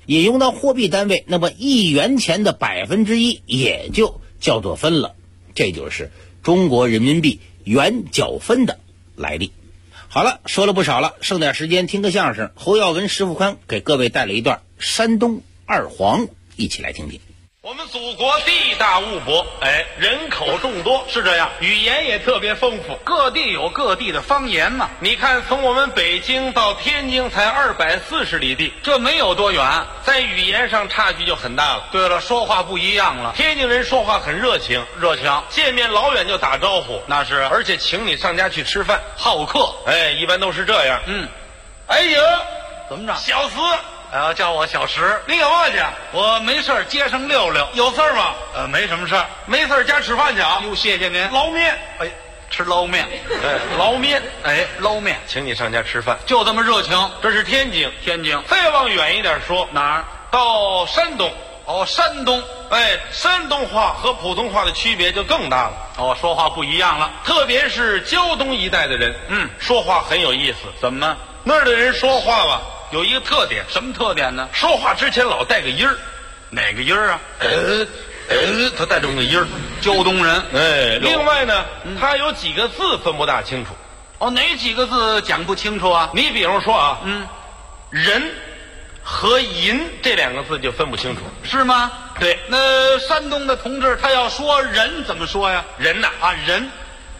引用到货币单位，那么1元钱的1%也就叫做分了。这就是中国人民币元角分的来历。好了，说了不少了，剩点时间听个相声。侯耀文、石富宽给各位带了一段山东二黄，一起来听听。 我们祖国地大物博，人口众多，是这样，语言也特别丰富， 各地有各地的方言嘛。 你看，从我们北京到天津才240里地， 这没有多远， 在语言上差距就很大了。 对了，说话不一样了。 天津人说话很热情，见面老远就打招呼， 那是， 而且请你上家去吃饭， 好客。 一般都是这样。哎呦， 怎么着？ 小石。 叫我小石。 你干嘛去？ 我没事街上溜溜。 有事吗？ 没什么事儿。 没事家吃饭去啊？ 哟，谢谢您。 捞面， 吃捞面。 捞面， 捞面， 请你上家吃饭， 就这么热情。 这是天津。 再往远一点说， 哪儿？ 到山东。 山东。 山东话和普通话的区别就更大了。 说话不一样了。 特别是胶东一带的人，说话很有意思。 怎么？ 那儿的人说话吧，有一个特点。 什么特点呢？ 说话之前老带个音儿。 哪个音儿啊？ 他带这么个音儿。 胶东人。 另外呢，他有几个字分不大清楚。 哪几个字讲不清楚啊？ 你比如说啊，人和银这2个字就分不清楚， 是吗？ 对。 那山东的同志他要说人怎么说呀？ 人呐， 人。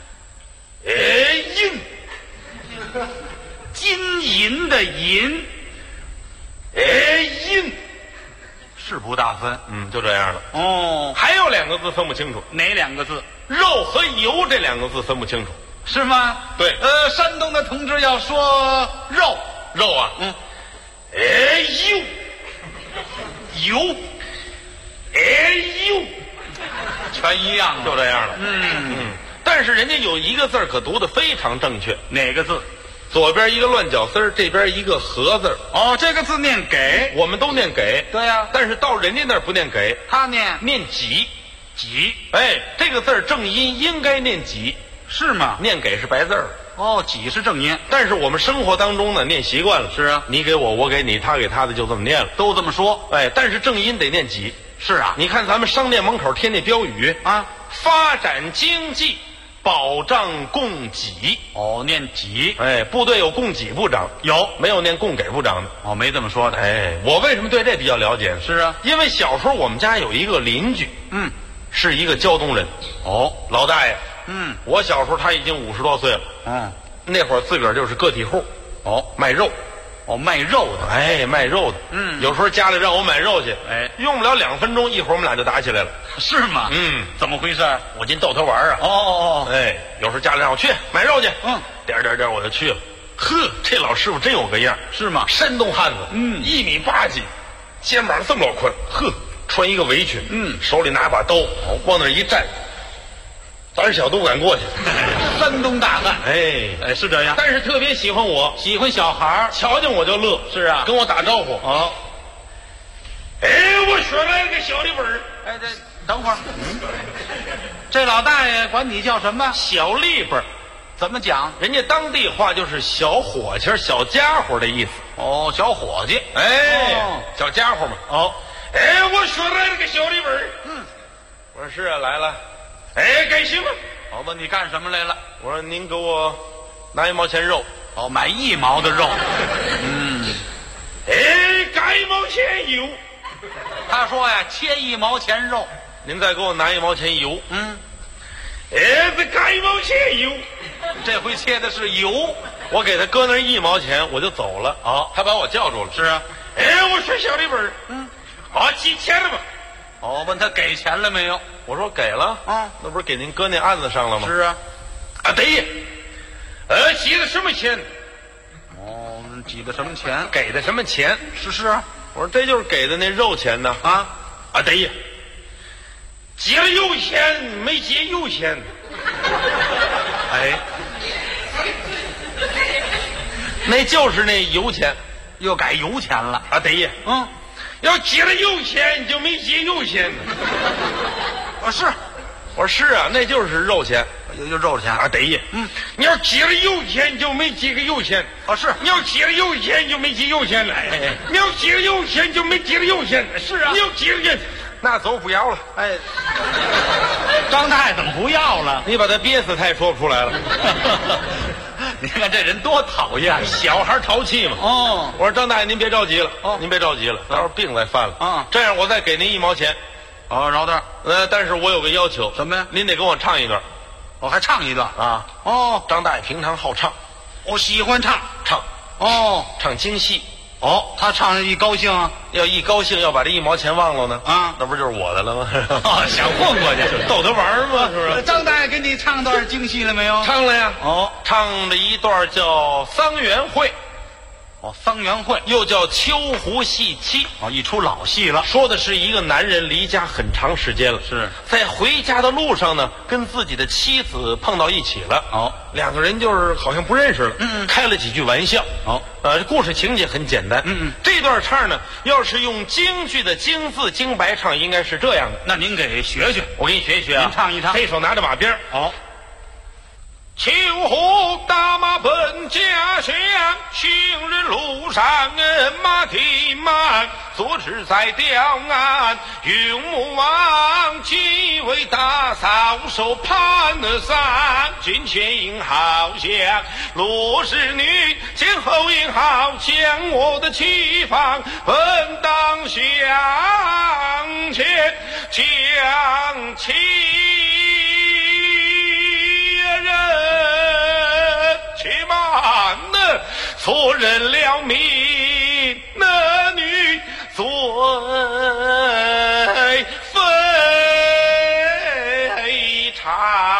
银。 金银的银。 银。 是不大分。 就这样了。还有2个字分不清楚。 哪2个字？ 肉和油这2个字分不清楚， 是吗？ 对。 山东的同志要说肉啊。油。全一样， 就这样了。但是人家有一个字可读得非常正确。 哪个字？ 左边一个乱绞丝，这边一个合字。 这个字念给， 我们都念给。 对呀。 但是到人家那儿不念给， 他念己。这个字正音应该念己， 是吗？ 念给是白字儿。 己是正音。 但是我们生活当中呢，念习惯了。 是啊， 你给我，我给你，他给他的，就这么念了， 都这么说。 但是正音得念己。 是啊， 你看咱们商店门口贴那标语啊， 发展经济，保障供给。 念己。 部队有供给部长， 有没有念供给部长的？ 没这么说的。 我为什么对这比较了解？ 是啊， 因为小时候我们家有一个邻居，是一个胶东人。老大爷。我小时候他已经50多岁了。那会儿自个儿就是个体户。卖肉。 卖肉的。 卖肉的。有时候家里让我买肉去，用不了2分钟，一会儿我们俩就打起来了。 是吗？怎么回事？ 我净逗他玩啊。有时候家里让我去买肉去，点我就去了。这老师傅真有个样。 是吗？ 山东汉子。1.8米几，肩膀这么老宽。穿一个围裙。手里拿把刀，往那一站，胆小都不敢过去。 山东大汉。是这样。 但是特别喜欢我， 喜欢小孩， 瞧见我就乐。 是啊， 跟我打招呼。我学来了个小李本儿。 等会儿。这老大爷管你叫什么？ 小李本儿。 怎么讲？ 人家当地话就是小伙计、小家伙的意思。 小伙计。 小家伙嘛。我学来了个小李本儿。我说是啊，来了。干什么？ 问你干什么来了？ 我说您给我拿1毛钱肉。 买1毛的肉。 干1毛钱油。 他说呀，切1毛钱肉。 您再给我拿1毛钱油。这干1毛钱油。 这回切的是油。 我给他搁那1毛钱，我就走了。他把我叫住了。 是啊。 我说小李本儿。几钱了吗？ 问他给钱了没有？ 我说给了。那不是给您搁那案子上了吗？ 是啊。 对。挤的什么钱？ 挤的什么钱？ 给的什么钱？ 是啊。 我说这就是给的那肉钱呢。对呀。挤了油钱，没挤油钱。那就是那油钱。 又改油钱了。 对呀。要挤了油钱，你就没挤油钱。 是。 我说是啊，那就是肉钱。 又肉钱啊，得意。你要积了有钱就没积个有钱啊，是你要积了有钱就没积有钱了，你要积了有钱就没积了有钱， 是啊， 你要积了钱，那走不要了。 哎，张大爷怎么不要了？ 你把他憋死，他也说不出来了。 你看这人多讨厌， 小孩淘气嘛。 哦， 我说张大爷，您别着急了，您别着急了，到时候病再犯了啊。 这样我再给您1毛钱。 哦，饶点。 但是我有个要求。 什么呀？ 您得给我唱一段。 我还唱一段啊？ 哦， 张大爷平常好唱， 我喜欢唱。哦， 唱京戏。 哦，他唱一高兴啊， 要一高兴要把这1毛钱忘了呢啊， 那不就是我的了吗？ 想混过去， 逗他玩嘛，是不是？ 张大爷给你唱段京戏了没有？ 唱了呀。 哦， 唱了一段叫《桑园会》。 哦，桑园会又叫秋胡戏妻。 哦，一出老戏了， 说的是一个男人离家很长时间了， 是在回家的路上呢，跟自己的妻子碰到一起了。 哦， 两个人就是好像不认识了，开了几句玩笑。 哦， 故事情节很简单。这段唱呢，要是用京剧的京字京白唱，应该是这样的。 那您给学学， 我给你学一学啊。 您唱一唱， 这手拿着马鞭。 好。 秋胡大马奔家乡，行人路上马蹄慢，坐骑在吊岸，云木望几位大嫂手攀山，金钱银好像罗氏女，前后银好将我的妻房本当向前将妻人且慢呢，错认了命，那女最非常。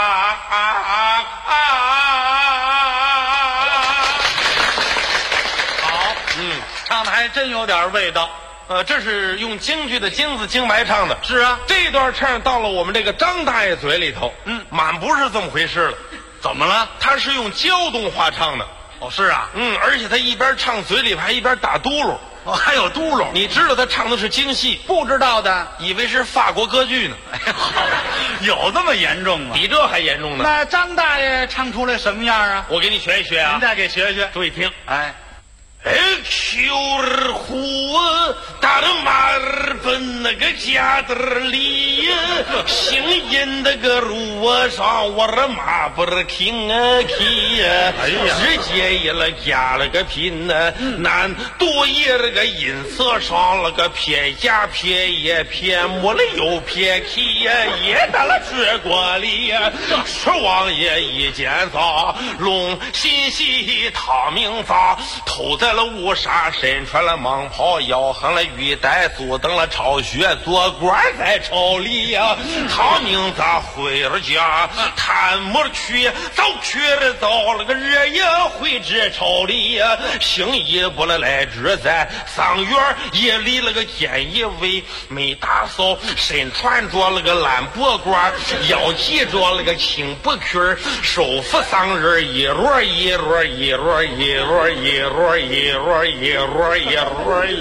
好，唱的还真有点味道。 这是用京剧的京字京白唱的。 是啊， 这段唱到了我们这个张大爷嘴里头，满不是这么回事了。 怎么了？ 他是用胶东话唱的。 哦，是啊， 而且他一边唱嘴里还一边打嘟噜。 哦，还有嘟噜。 你知道他唱的是京戏？ 不知道的， 以为是法国歌剧呢。 有这么严重吗？ 比这还严重呢。 那张大爷唱出来什么样啊？ 我给你学一学啊。 您再给学学， 注意听。 哎。 秋儿胡打的马儿奔那个家的里，行人那个路上我的马不是停啊去呀，直接一了加了个拼呢，难多一那个银色上了个撇加撇也撇没了又撇去呀，也打了追过里呀，十王爷一见早，龙心喜他名早，头在了乌纱，身穿了蟒袍，腰横了玉带，坐等了朝靴，做官在朝里呀。他名咋回了家，探没去，早去了到了个热也回至朝里呀。行医不了来这在桑园也立了个监一位没大嫂，身穿着了个蓝脖褂，腰系着了个青布裙，手扶桑人一摞一摞一摞一摞一摞一摞一摞一摞一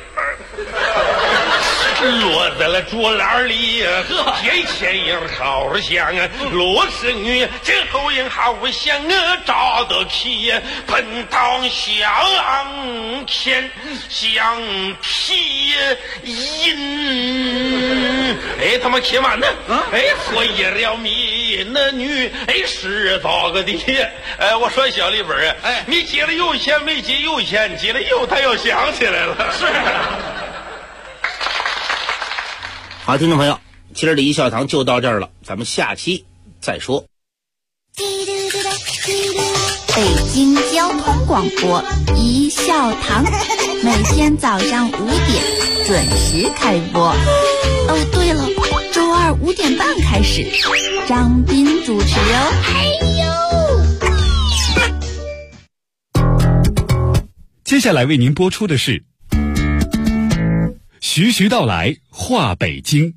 落在了竹篮里，天前影好香啊，罗氏女今后影好香啊，照得起本当向前相提引，哎他妈起码呢，哎错一了米那女，哎是糟个的，哎我说小李本哎你接了有钱没接有钱，接了有他又想起来了，是。 好，听众朋友，今儿的一笑堂就到这儿了，咱们下期再说。 北京交通广播一笑堂，每天早上5点准时开播。哦，对了，周二5点半开始，张斌主持哦。 接下来为您播出的是徐徐道来话北京。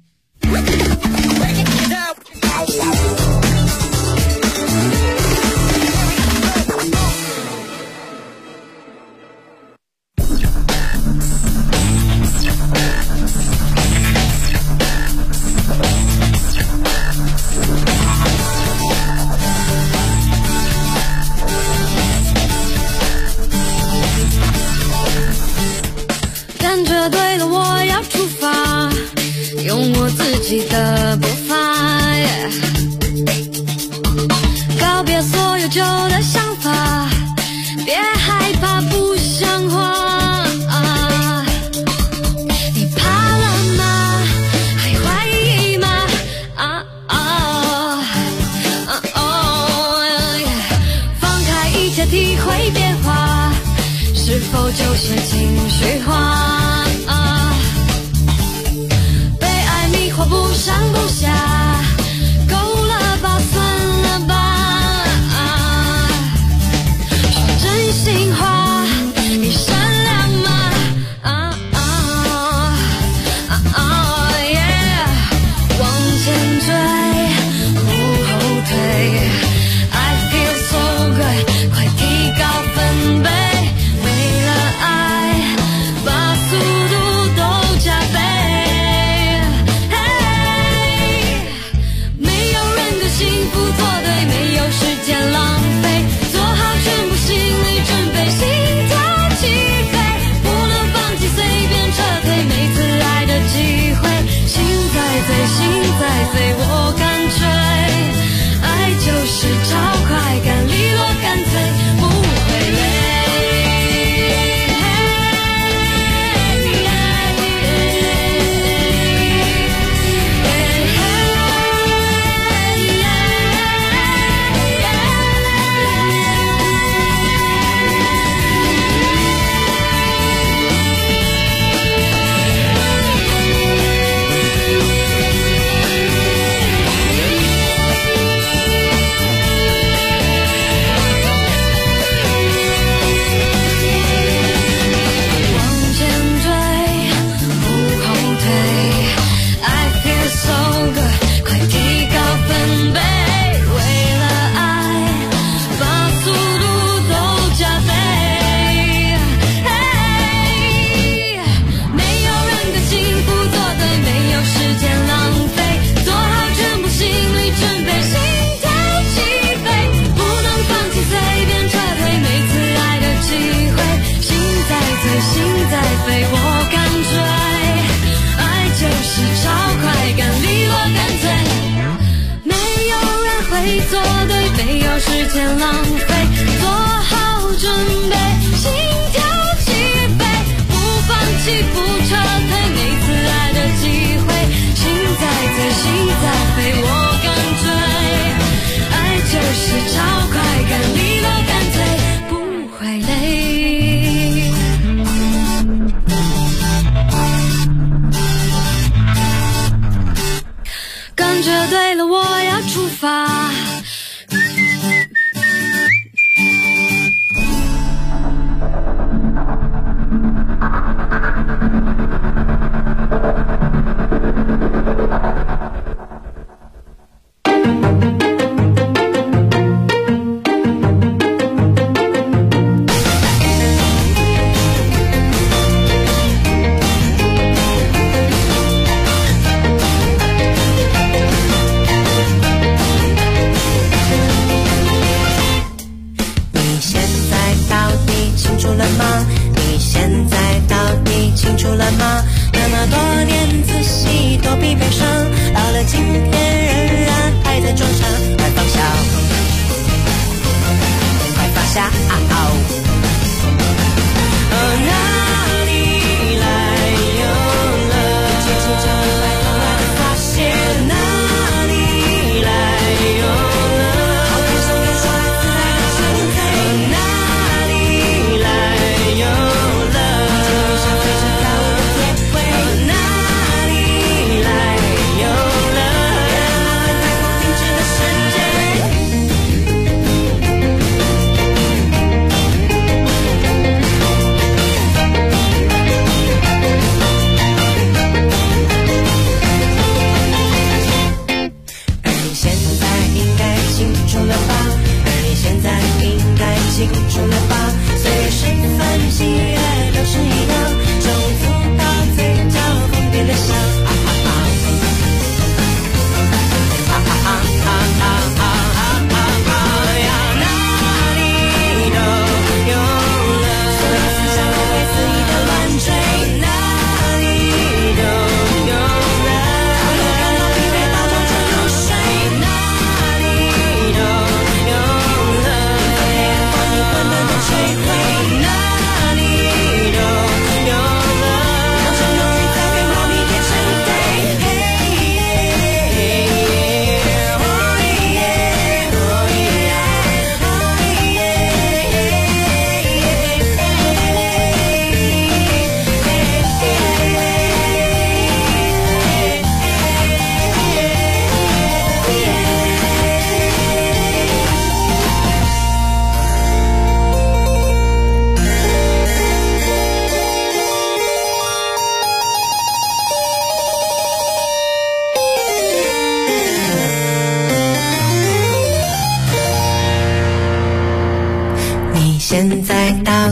己的步伐，告别所有旧的想法，别害怕不像话。你怕了吗？还怀疑吗？放开一切，体会变化，是否就是情绪化？不上不下，够了吧，算了吧。说真心话，你善良吗？往前追，不后退。I feel so good， 快提高分贝，为了爱，把速度都加倍。幸福做对，没有时间浪费，做好全部心理准备，心跳起飞，不能放弃，随便撤退，每次爱的机会，心在飞，心在飞，我敢追，爱就是超快感，利落干脆，不会累。做对，没有时间浪费，做好准备，心跳起飞，不放弃，不撤退，每次爱的机会，心在飞，心在飞，我敢追，爱就是超快感，利落干脆，不会累。感觉对了，我要出发。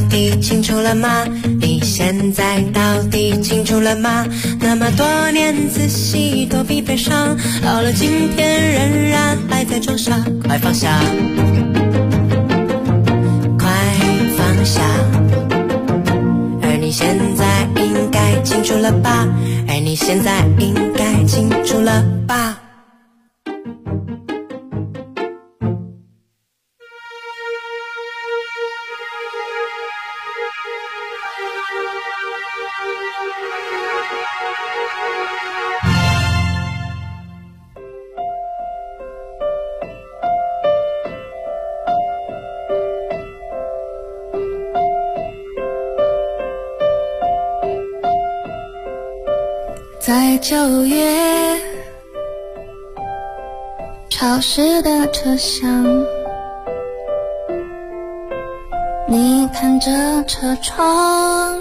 底清楚了吗？你现在到底清楚了吗？那么多年仔细躲避悲伤，到了今天仍然还在装傻，快放下，快放下。而你现在应该清楚了吧？而你现在应该清楚了吧？ 在9月潮湿的车厢，你看着车窗，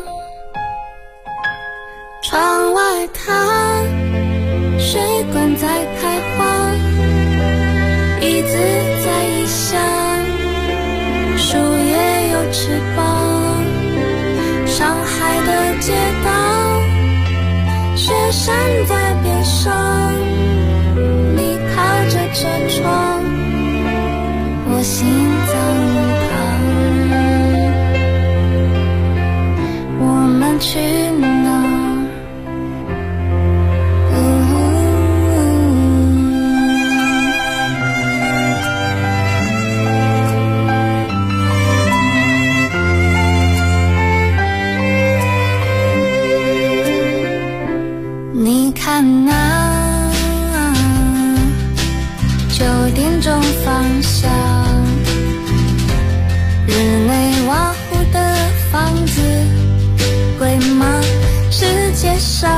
窗外它水管在开花，椅子在异乡，树叶有翅膀，上海的街道，雪山在边上，你靠着车窗，我心脏旁，我们去哪？你看那9点钟方向，日内瓦湖的房子贵吗？世界上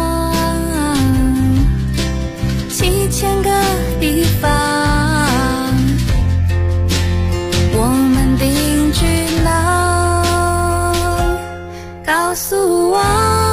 7000个地方，我们定居哪？告诉我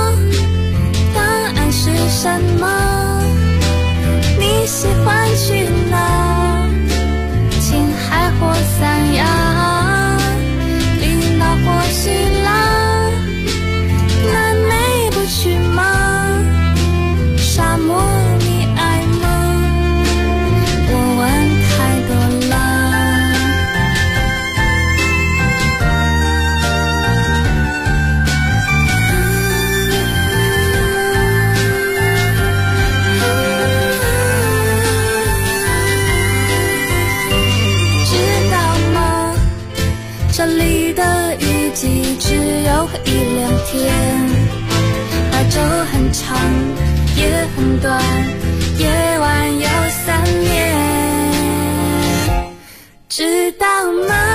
是什么？你喜欢去哪？青海或三亚，离岛或希腊，南美不去吗？沙漠你爱吗？我问太多了。这里的雨季只有1-2天，白昼很长，夜很短，夜晚有3年，知道吗？